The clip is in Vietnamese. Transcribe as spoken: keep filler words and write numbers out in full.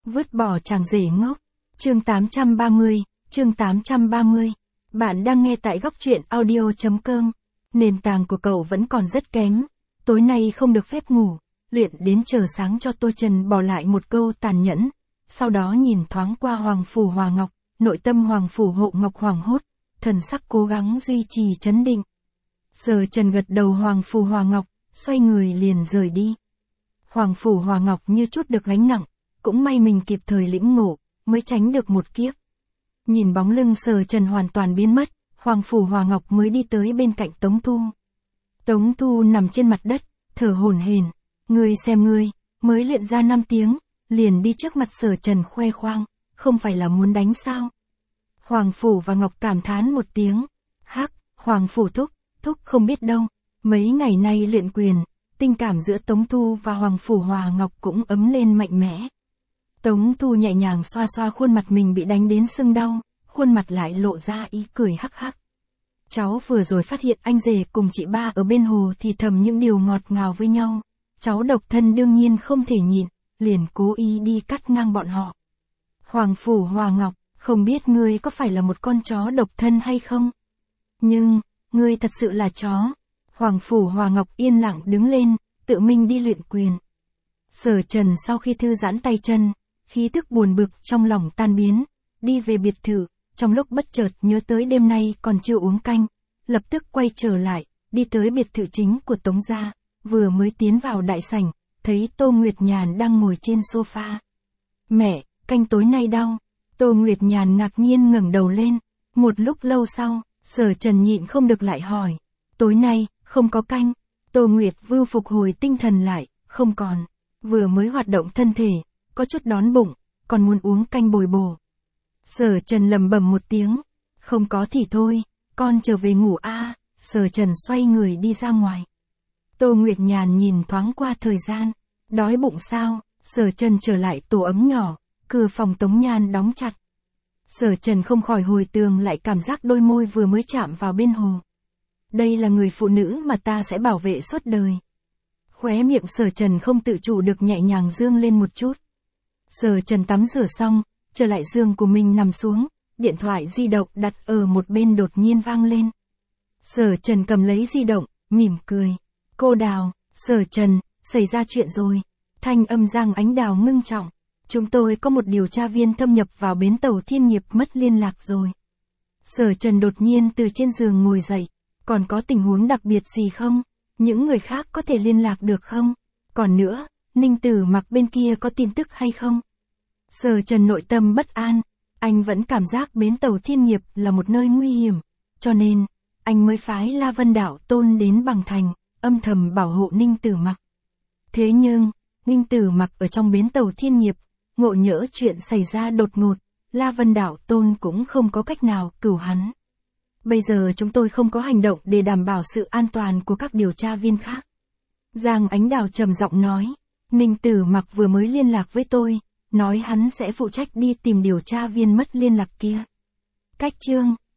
Vứt bỏ chàng rể ngốc. Chương tám trăm ba mươi, chương tám trăm ba mươi. Bạn đang nghe tại góc truyện audio chấm com. Nền tảng của cậu vẫn còn rất kém. Tối nay không được phép ngủ, luyện đến chờ sáng cho. Tô Trần bỏ lại một câu tàn nhẫn. Sau đó nhìn thoáng qua Hoàng Phủ Hòa Ngọc, nội tâm Hoàng Phủ Hộ Ngọc hoảng hốt, thần sắc cố gắng duy trì trấn định. Sở Trần gật đầu Hoàng Phủ Hòa Ngọc, xoay người liền rời đi. Hoàng Phủ Hòa Ngọc như chút được gánh nặng, cũng may mình kịp thời lĩnh ngộ, mới tránh được một kiếp. Nhìn bóng lưng Sở Trần hoàn toàn biến mất, Hoàng Phủ Hòa Ngọc mới đi tới bên cạnh Tống Thu. Tống Thu nằm trên mặt đất, thở hổn hển. Ngươi xem ngươi, mới luyện ra năm tiếng, liền đi trước mặt Sở Trần khoe khoang, không phải là muốn đánh sao? Hoàng Phủ và Ngọc cảm thán một tiếng. Hắc, Hoàng Phủ thúc, thúc không biết đâu, mấy ngày nay luyện quyền, tình cảm giữa Tống Thu và Hoàng Phủ Hòa Ngọc cũng ấm lên mạnh mẽ. Tống Thu nhẹ nhàng xoa xoa khuôn mặt mình bị đánh đến sưng đau, khuôn mặt lại lộ ra ý cười hắc hắc. Cháu vừa rồi phát hiện anh rể cùng chị ba ở bên hồ thì thầm những điều ngọt ngào với nhau. Cháu độc thân đương nhiên không thể nhịn, liền cố ý đi cắt ngang bọn họ. Hoàng Phủ Hòa Ngọc, không biết ngươi có phải là một con chó độc thân hay không? Nhưng, ngươi thật sự là chó. Hoàng Phủ Hòa Ngọc yên lặng đứng lên, tự mình đi luyện quyền. Sở Trần sau khi thư giãn tay chân, khí thức buồn bực trong lòng tan biến, đi về biệt thự, trong lúc bất chợt nhớ tới đêm nay còn chưa uống canh, lập tức quay trở lại, đi tới biệt thự chính của Tống gia, vừa mới tiến vào đại sảnh, thấy Tô Nguyệt Nhàn đang ngồi trên sofa. Mẹ, canh tối nay đau. Tô Nguyệt Nhàn ngạc nhiên ngẩng đầu lên, một lúc lâu sau, Sở Trần nhịn không được lại hỏi, tối nay, không có canh. Tô Nguyệt Vưu phục hồi tinh thần lại, không còn, vừa mới hoạt động thân thể, có chút đói bụng, còn muốn uống canh bồi bổ. Sở Trần lầm bầm một tiếng, không có thì thôi, con trở về ngủ a. À. Sở Trần xoay người đi ra ngoài. Tô Nguyệt Nhàn nhìn thoáng qua thời gian, đói bụng sao? Sở Trần trở lại tổ ấm nhỏ, cửa phòng Tống Nhan đóng chặt. Sở Trần không khỏi hồi tưởng lại cảm giác đôi môi vừa mới chạm vào bên hồ. Đây là người phụ nữ mà ta sẽ bảo vệ suốt đời. Khóe miệng Sở Trần không tự chủ được nhẹ nhàng dương lên một chút. Sở Trần tắm rửa xong, trở lại giường của mình nằm xuống, điện thoại di động đặt ở một bên đột nhiên vang lên. Sở Trần cầm lấy di động, mỉm cười. Cô Đào, Sở Trần, xảy ra chuyện rồi. Thanh âm Giang Ánh Đào ngưng trọng. Chúng tôi có một điều tra viên thâm nhập vào bến tàu Thiên Nghiệp mất liên lạc rồi. Sở Trần đột nhiên từ trên giường ngồi dậy. Còn có tình huống đặc biệt gì không? Những người khác có thể liên lạc được không? Còn nữa, Ninh Tử Mặc bên kia có tin tức hay không? Sở Trần nội tâm bất an, anh vẫn cảm giác bến tàu Thiên Nghiệp là một nơi nguy hiểm, cho nên, anh mới phái La Vân Đạo Tôn đến Bằng Thành, âm thầm bảo hộ Ninh Tử Mặc. Thế nhưng, Ninh Tử Mặc ở trong bến tàu Thiên Nghiệp, ngộ nhỡ chuyện xảy ra đột ngột, La Vân Đạo Tôn cũng không có cách nào cứu hắn. Bây giờ chúng tôi không có hành động để đảm bảo sự an toàn của các điều tra viên khác. Giang Ánh Đào trầm giọng nói, Ninh Tử Mặc vừa mới liên lạc với tôi, nói hắn sẽ phụ trách đi tìm điều tra viên mất liên lạc kia. Cách chương,